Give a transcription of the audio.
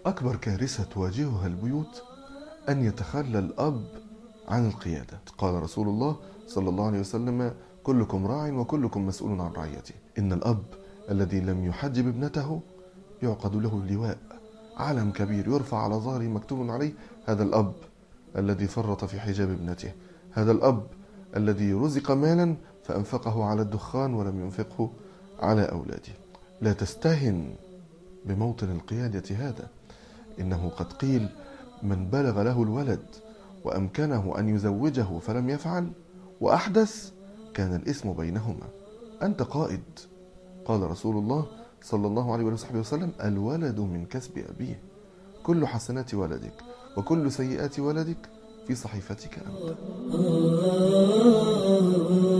أكبر كارثة تواجهها البيوت أن يتخلى الأب عن القيادة. قال رسول الله صلى الله عليه وسلم: كلكم راع وكلكم مسؤول عن رعيته. إن الأب الذي لم يحجب ابنته يعقد له اللواء، علم كبير يرفع على ظهره مكتوب عليه: هذا الأب الذي فرط في حجاب ابنته، هذا الأب الذي رزق مالا فأنفقه على الدخان ولم ينفقه على أولاده. لا تستهن بموطن القيادة هذا، إنه قد قيل: من بلغ له الولد وأمكنه أن يزوجه فلم يفعل وأحدث كان الإثم بينهما. أنت قائد. قال رسول الله صلى الله عليه وصحبه وسلم: الولد من كسب أبيه، كل حسنات ولدك وكل سيئات ولدك في صحيفتك أنت.